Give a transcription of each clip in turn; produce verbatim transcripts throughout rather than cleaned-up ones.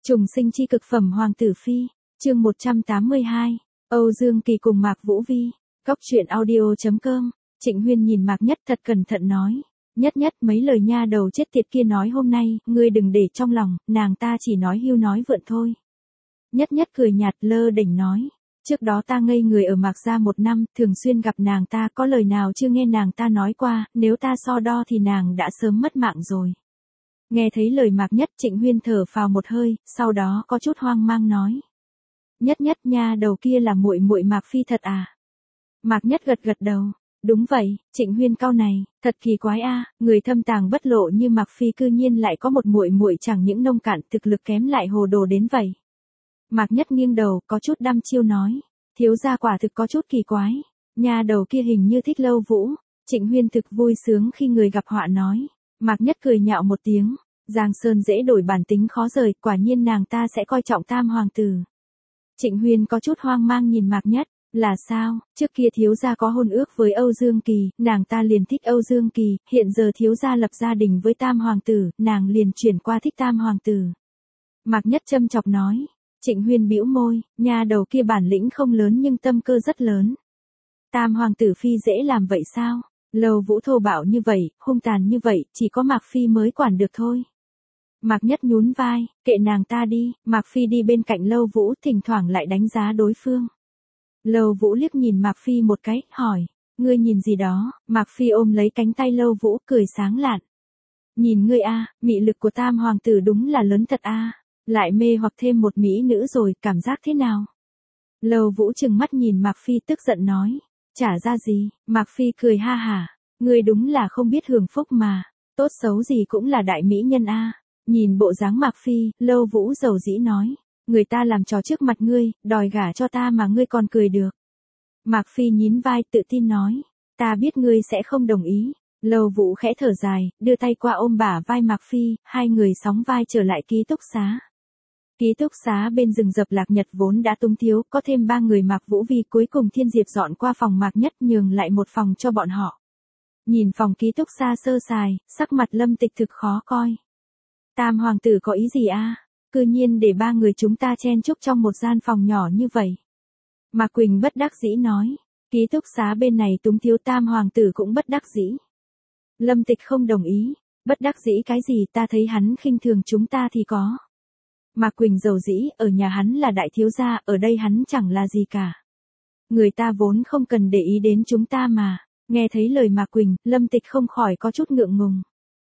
Trùng sinh chi cực phẩm Hoàng tử Phi, chương một trăm tám mươi hai, Âu Dương Kỳ cùng Mạc Vũ Vi, Góc truyện audio chấm com. Trịnh Huyên nhìn Mạc Nhất thật cẩn thận nói, Nhất Nhất mấy lời nha đầu chết tiệt kia nói hôm nay, ngươi đừng để trong lòng, nàng ta chỉ nói hưu nói vượn thôi. Nhất Nhất cười nhạt lơ đỉnh nói, trước đó ta ngây người ở Mạc gia một năm, thường xuyên gặp nàng ta có lời nào chưa nghe nàng ta nói qua, nếu ta so đo thì nàng đã sớm mất mạng rồi. Nghe thấy lời Mạc Nhất, Trịnh Huyên thở phào một hơi, sau đó có chút hoang mang nói. Nhất Nhất nha đầu kia là muội muội Mạc Phi thật à? Mạc Nhất gật gật đầu, đúng vậy. Trịnh Huyên cau này, thật kỳ quái a, người thâm tàng bất lộ như Mạc Phi cư nhiên lại có một muội muội chẳng những nông cạn thực lực kém lại hồ đồ đến vậy. Mạc Nhất nghiêng đầu, có chút đăm chiêu nói, thiếu gia quả thực có chút kỳ quái, nha đầu kia hình như thích Lâu Vũ. Trịnh Huyên thực vui sướng khi người gặp họa nói. Mạc Nhất cười nhạo một tiếng, Giang Sơn dễ đổi bản tính khó rời, quả nhiên nàng ta sẽ coi trọng tam hoàng tử. Trịnh Huyên có chút hoang mang nhìn Mạc Nhất, là sao, trước kia thiếu gia có hôn ước với Âu Dương Kỳ, nàng ta liền thích Âu Dương Kỳ, hiện giờ thiếu gia lập gia đình với tam hoàng tử, nàng liền chuyển qua thích tam hoàng tử. Mạc Nhất châm chọc nói, Trịnh Huyên bĩu môi, nha đầu kia bản lĩnh không lớn nhưng tâm cơ rất lớn. Tam hoàng tử phi dễ làm vậy sao? Lâu Vũ thô bạo như vậy, hung tàn như vậy, chỉ có Mạc Phi mới quản được thôi. Mạc Nhất nhún vai, kệ nàng ta đi. Mạc Phi đi bên cạnh Lâu Vũ, thỉnh thoảng lại đánh giá đối phương. Lâu Vũ liếc nhìn Mạc Phi một cái, hỏi, ngươi nhìn gì đó? Mạc Phi ôm lấy cánh tay Lâu Vũ, cười sáng lạn. Nhìn ngươi a, mị lực của tam hoàng tử đúng là lớn thật a, lại mê hoặc thêm một mỹ nữ rồi, cảm giác thế nào? Lâu Vũ trừng mắt nhìn Mạc Phi tức giận nói. Chả ra gì. Mạc Phi cười ha hả, ngươi đúng là không biết hưởng phúc mà, tốt xấu gì cũng là đại mỹ nhân a. Nhìn bộ dáng Mạc Phi, Lâu Vũ dầu dĩ nói, người ta làm trò trước mặt ngươi, đòi gả cho ta mà ngươi còn cười được. Mạc Phi nhín vai tự tin nói, ta biết ngươi sẽ không đồng ý. Lâu Vũ khẽ thở dài, đưa tay qua ôm bả vai Mạc Phi, hai người sóng vai trở lại ký túc xá. Ký túc xá bên rừng rập Lạc Nhật vốn đã túng thiếu, có thêm ba người Mạc Vũ Vi cuối cùng Thiên Diệp dọn qua phòng Mạc Nhất nhường lại một phòng cho bọn họ. Nhìn phòng ký túc xá sơ sài, sắc mặt Lâm Tịch thực khó coi. Tam hoàng tử có ý gì a? Cư nhiên để ba người chúng ta chen chúc trong một gian phòng nhỏ như vậy. Mạc Quỳnh bất đắc dĩ nói, ký túc xá bên này túng thiếu tam hoàng tử cũng bất đắc dĩ. Lâm Tịch không đồng ý, bất đắc dĩ cái gì, ta thấy hắn khinh thường chúng ta thì có. Mạc Quỳnh dầu dĩ, ở nhà hắn là đại thiếu gia, ở đây hắn chẳng là gì cả. Người ta vốn không cần để ý đến chúng ta mà. Nghe thấy lời Mạc Quỳnh, Lâm Tịch không khỏi có chút ngượng ngùng.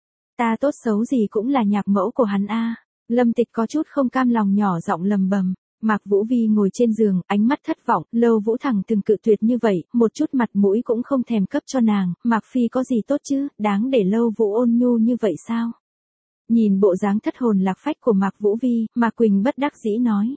Ta tốt xấu gì cũng là nhạc mẫu của hắn a. Lâm Tịch có chút không cam lòng nhỏ giọng lầm bầm. Mạc Vũ Vi ngồi trên giường, ánh mắt thất vọng, Lâu Vũ thẳng từng cự tuyệt như vậy, một chút mặt mũi cũng không thèm cấp cho nàng. Mạc Phi có gì tốt chứ, đáng để Lâu Vũ ôn nhu như vậy sao? Nhìn bộ dáng thất hồn lạc phách của Mạc Vũ Vi, Mạc Quỳnh bất đắc dĩ nói.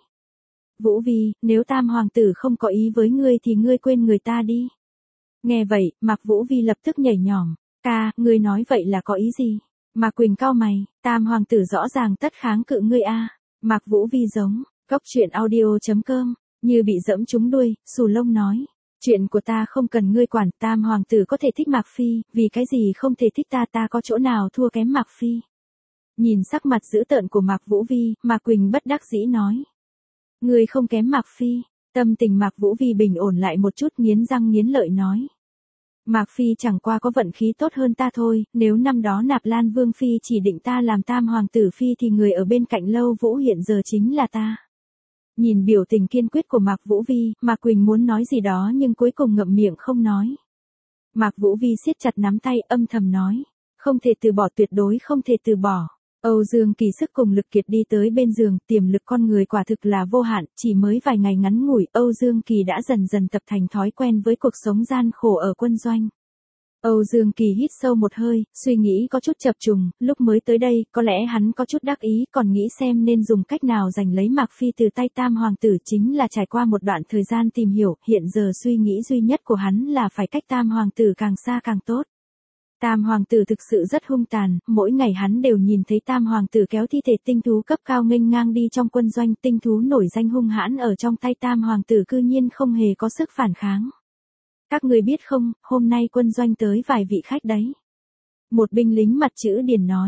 Vũ Vi, nếu tam hoàng tử không có ý với ngươi thì ngươi quên người ta đi. Nghe vậy, Mạc Vũ Vi lập tức nhảy nhỏm. Ca, ngươi nói vậy là có ý gì? Mạc Quỳnh cau mày, tam hoàng tử rõ ràng tất kháng cự ngươi a. Mạc Vũ Vi giống, Góc truyện audio chấm com, như bị dẫm trúng đuôi, xù lông nói. Chuyện của ta không cần ngươi quản, tam hoàng tử có thể thích Mạc Phi, vì cái gì không thể thích ta, ta có chỗ nào thua kém Mạc Phi. Nhìn sắc mặt dữ tợn của Mạc Vũ Vi, Mạc Quỳnh bất đắc dĩ nói. Ngươi không kém Mạc Phi. Tâm tình Mạc Vũ Vi bình ổn lại một chút, nghiến răng nghiến lợi nói. Mạc Phi chẳng qua có vận khí tốt hơn ta thôi, nếu năm đó Nạp Lan Vương Phi chỉ định ta làm tam hoàng tử Phi thì người ở bên cạnh Lâu Vũ hiện giờ chính là ta. Nhìn biểu tình kiên quyết của Mạc Vũ Vi, Mạc Quỳnh muốn nói gì đó nhưng cuối cùng ngậm miệng không nói. Mạc Vũ Vi siết chặt nắm tay âm thầm nói. Không thể từ bỏ, tuyệt đối không thể từ bỏ. Âu Dương Kỳ sức cùng lực kiệt đi tới bên giường, tiềm lực con người quả thực là vô hạn, chỉ mới vài ngày ngắn ngủi, Âu Dương Kỳ đã dần dần tập thành thói quen với cuộc sống gian khổ ở quân doanh. Âu Dương Kỳ hít sâu một hơi, suy nghĩ có chút chập trùng, lúc mới tới đây, có lẽ hắn có chút đắc ý, còn nghĩ xem nên dùng cách nào giành lấy Mạc Phi từ tay tam hoàng tử, chính là trải qua một đoạn thời gian tìm hiểu, hiện giờ suy nghĩ duy nhất của hắn là phải cách tam hoàng tử càng xa càng tốt. Tam hoàng tử thực sự rất hung tàn, mỗi ngày hắn đều nhìn thấy tam hoàng tử kéo thi thể tinh thú cấp cao nghênh ngang đi trong quân doanh, tinh thú nổi danh hung hãn ở trong tay tam hoàng tử cư nhiên không hề có sức phản kháng. Các người biết không, hôm nay quân doanh tới vài vị khách đấy. Một binh lính mặt chữ điền nói,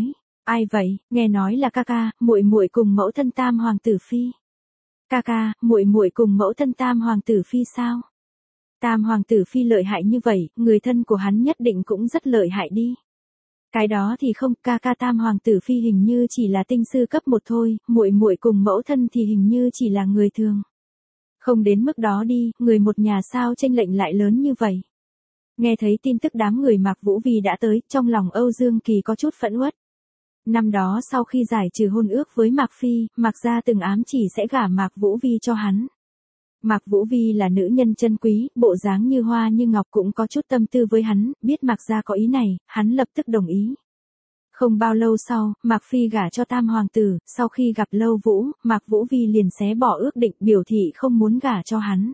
Ai vậy? Nghe nói là ca ca, muội muội cùng mẫu thân Tam hoàng tử phi. Ca ca, muội muội cùng mẫu thân Tam hoàng tử phi sao? Tam hoàng tử phi lợi hại như vậy, người thân của hắn nhất định cũng rất lợi hại đi. Cái đó thì không, ca ca Tam hoàng tử phi hình như chỉ là tinh sư cấp một thôi, muội muội cùng mẫu thân thì hình như chỉ là người thường. Không đến mức đó đi, người một nhà sao chênh lệch lại lớn như vậy. Nghe thấy tin tức đám người Mạc Vũ Vi đã tới, trong lòng Âu Dương Kỳ có chút phẫn uất. Năm đó sau khi giải trừ hôn ước với Mạc Phi, Mạc gia từng ám chỉ sẽ gả Mạc Vũ Vi cho hắn. Mạc Vũ Vi là nữ nhân chân quý, bộ dáng như hoa như ngọc cũng có chút tâm tư với hắn, biết Mạc gia có ý này, hắn lập tức đồng ý. Không bao lâu sau, Mạc Phi gả cho Tam hoàng tử, sau khi gặp Lâu Vũ, Mạc Vũ Vi liền xé bỏ ước định, biểu thị không muốn gả cho hắn.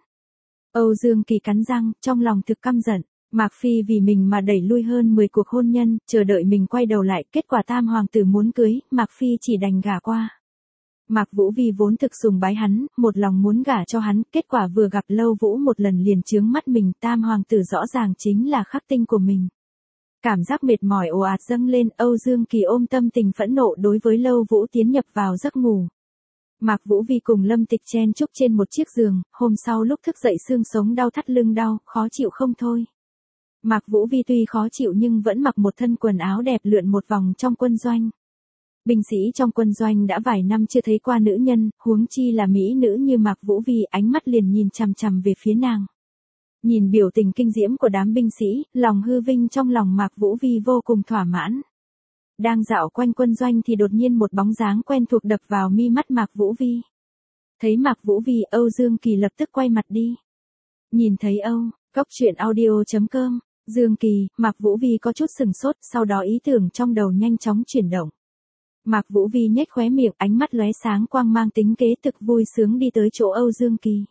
Âu Dương Kỳ cắn răng, trong lòng thực căm giận. Mạc Phi vì mình mà đẩy lui hơn mười cuộc hôn nhân, chờ đợi mình quay đầu lại, kết quả Tam hoàng tử muốn cưới, Mạc Phi chỉ đành gả qua. Mạc Vũ Vi vốn thực sùng bái hắn, một lòng muốn gả cho hắn, kết quả vừa gặp Lâu Vũ một lần liền chướng mắt mình, Tam hoàng tử rõ ràng chính là khắc tinh của mình. Cảm giác mệt mỏi ồ ạt dâng lên, Âu Dương Kỳ ôm tâm tình phẫn nộ đối với Lâu Vũ tiến nhập vào giấc ngủ. Mạc Vũ Vi cùng Lâm Tịch chen chúc trên một chiếc giường, hôm sau lúc thức dậy xương sống đau thắt lưng đau, khó chịu không thôi. Mạc Vũ Vi tuy khó chịu nhưng vẫn mặc một thân quần áo đẹp lượn một vòng trong quân doanh. Binh sĩ trong quân doanh đã vài năm chưa thấy qua nữ nhân, huống chi là mỹ nữ như Mạc Vũ Vi, ánh mắt liền nhìn chằm chằm về phía nàng. Nhìn biểu tình kinh diễm của đám binh sĩ, lòng hư vinh trong lòng Mạc Vũ Vi vô cùng thỏa mãn. Đang dạo quanh quân doanh thì đột nhiên một bóng dáng quen thuộc đập vào mi mắt Mạc Vũ Vi. Thấy Mạc Vũ Vi, Âu Dương Kỳ lập tức quay mặt đi. Nhìn thấy Âu, Cốc Truyện Audio chấm com, Dương Kỳ, Mạc Vũ Vi có chút sừng sốt, sau đó ý tưởng trong đầu nhanh chóng chuyển động. Mạc Vũ Vi nhếch khóe miệng, ánh mắt lóe sáng quang mang tính kế thực vui sướng đi tới chỗ Âu Dương Kỳ.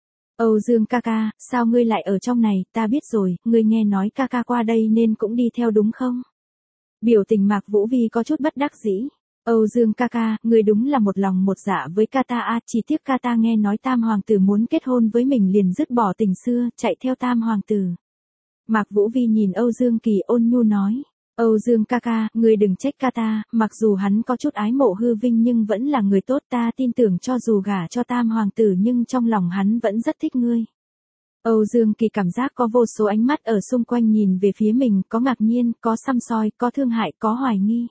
Âu Dương ca ca, sao ngươi lại ở trong này, ta biết rồi, ngươi nghe nói ca ca qua đây nên cũng đi theo đúng không? Biểu tình Mạc Vũ Vi có chút bất đắc dĩ. Âu Dương ca ca, ngươi đúng là một lòng một dạ với ca ta a, chỉ tiếc ca ta nghe nói Tam hoàng tử muốn kết hôn với mình liền dứt bỏ tình xưa, chạy theo Tam hoàng tử. Mạc Vũ Vi nhìn Âu Dương Kỳ ôn nhu nói. Âu Dương ca ca, ngươi đừng trách ca ta, mặc dù hắn có chút ái mộ hư vinh nhưng vẫn là người tốt, ta tin tưởng cho dù gả cho Tam hoàng tử nhưng trong lòng hắn vẫn rất thích ngươi. Âu Dương Kỳ cảm giác có vô số ánh mắt ở xung quanh nhìn về phía mình, có ngạc nhiên, có săm soi, có thương hại, có hoài nghi.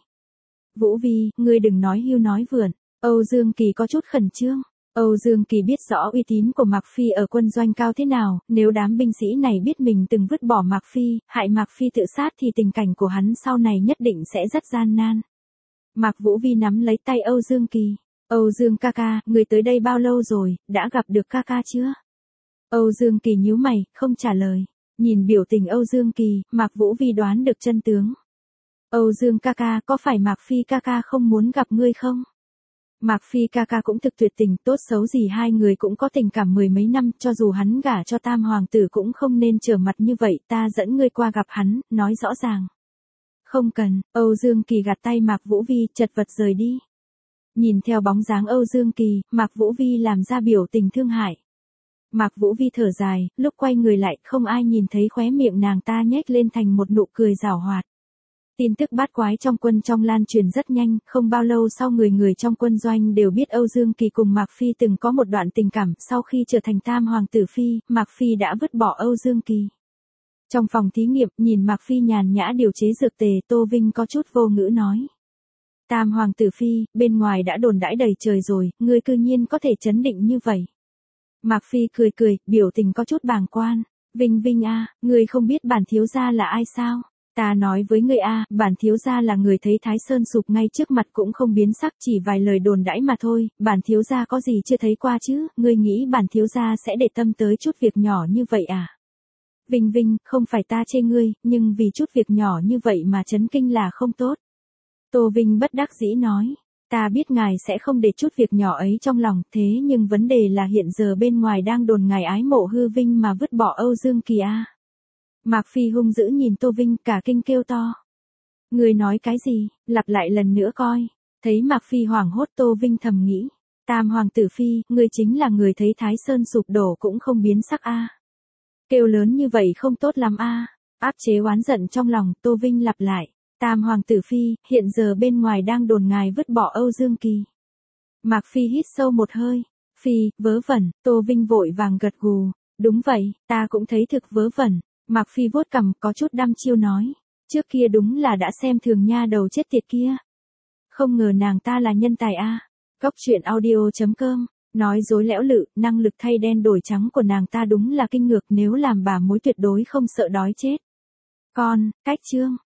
Vũ Vi, ngươi đừng nói hưu nói vượn. Âu Dương Kỳ có chút khẩn trương. Âu Dương Kỳ biết rõ uy tín của Mạc Phi ở quân doanh cao thế nào, nếu đám binh sĩ này biết mình từng vứt bỏ Mạc Phi, hại Mạc Phi tự sát thì tình cảnh của hắn sau này nhất định sẽ rất gian nan. Mạc Vũ Vi nắm lấy tay Âu Dương Kỳ. Âu Dương ca ca, người tới đây bao lâu rồi, đã gặp được ca ca chưa? Âu Dương Kỳ nhíu mày, không trả lời. Nhìn biểu tình Âu Dương Kỳ, Mạc Vũ Vi đoán được chân tướng. Âu Dương ca ca, có phải Mạc Phi ca ca không muốn gặp ngươi không? Mạc Phi ca ca cũng thực tuyệt tình, tốt xấu gì hai người cũng có tình cảm mười mấy năm, cho dù hắn gả cho Tam hoàng tử cũng không nên trở mặt như vậy, ta dẫn ngươi qua gặp hắn, nói rõ ràng. Không cần, Âu Dương Kỳ gạt tay Mạc Vũ Vi, chật vật rời đi. Nhìn theo bóng dáng Âu Dương Kỳ, Mạc Vũ Vi làm ra biểu tình thương hại. Mạc Vũ Vi thở dài, lúc quay người lại, không ai nhìn thấy khóe miệng nàng ta nhếch lên thành một nụ cười giảo hoạt. Tin tức bát quái trong quân trong lan truyền rất nhanh, không bao lâu sau người người trong quân doanh đều biết Âu Dương Kỳ cùng Mạc Phi từng có một đoạn tình cảm, sau khi trở thành Tam hoàng tử Phi, Mạc Phi đã vứt bỏ Âu Dương Kỳ. Trong phòng thí nghiệm, nhìn Mạc Phi nhàn nhã điều chế dược tề, Tô Vinh có chút vô ngữ nói. Tam hoàng tử Phi, bên ngoài đã đồn đãi đầy trời rồi, ngươi cư nhiên có thể chấn định như vậy. Mạc Phi cười cười, biểu tình có chút bàng quan. Vinh Vinh a, ngươi không biết bản thiếu gia là ai sao? Ta nói với ngươi a, bản thiếu gia là người thấy Thái Sơn sụp ngay trước mặt cũng không biến sắc, chỉ vài lời đồn đãi mà thôi, bản thiếu gia có gì chưa thấy qua chứ, ngươi nghĩ bản thiếu gia sẽ để tâm tới chút việc nhỏ như vậy à? Vinh Vinh, không phải ta chê ngươi, nhưng vì chút việc nhỏ như vậy mà chấn kinh là không tốt. Tô Vinh bất đắc dĩ nói, ta biết ngài sẽ không để chút việc nhỏ ấy trong lòng, thế nhưng vấn đề là hiện giờ bên ngoài đang đồn ngài ái mộ hư vinh mà vứt bỏ Âu Dương Kỳ a. Mạc Phi hung dữ nhìn Tô Vinh, cả kinh kêu to. Người nói cái gì, lặp lại lần nữa coi. Thấy Mạc Phi hoảng hốt, Tô Vinh thầm nghĩ. Tam hoàng tử Phi, người chính là người thấy Thái Sơn sụp đổ cũng không biến sắc a. Kêu lớn như vậy không tốt lắm a. Áp chế oán giận trong lòng, Tô Vinh lặp lại. Tam hoàng tử Phi, hiện giờ bên ngoài đang đồn ngài vứt bỏ Âu Dương Kỳ. Mạc Phi hít sâu một hơi. Phi, vớ vẩn, Tô Vinh vội vàng gật gù. Đúng vậy, ta cũng thấy thực vớ vẩn. Mạc Phi vuốt cằm có chút đăm chiêu nói. Trước kia đúng là đã xem thường nha đầu chết tiệt kia. Không ngờ nàng ta là nhân tài a. Cốc truyện audio chấm com. Nói dối lẽo lự, năng lực thay đen đổi trắng của nàng ta đúng là kinh ngược, nếu làm bà mối tuyệt đối không sợ đói chết. Con, cách chương.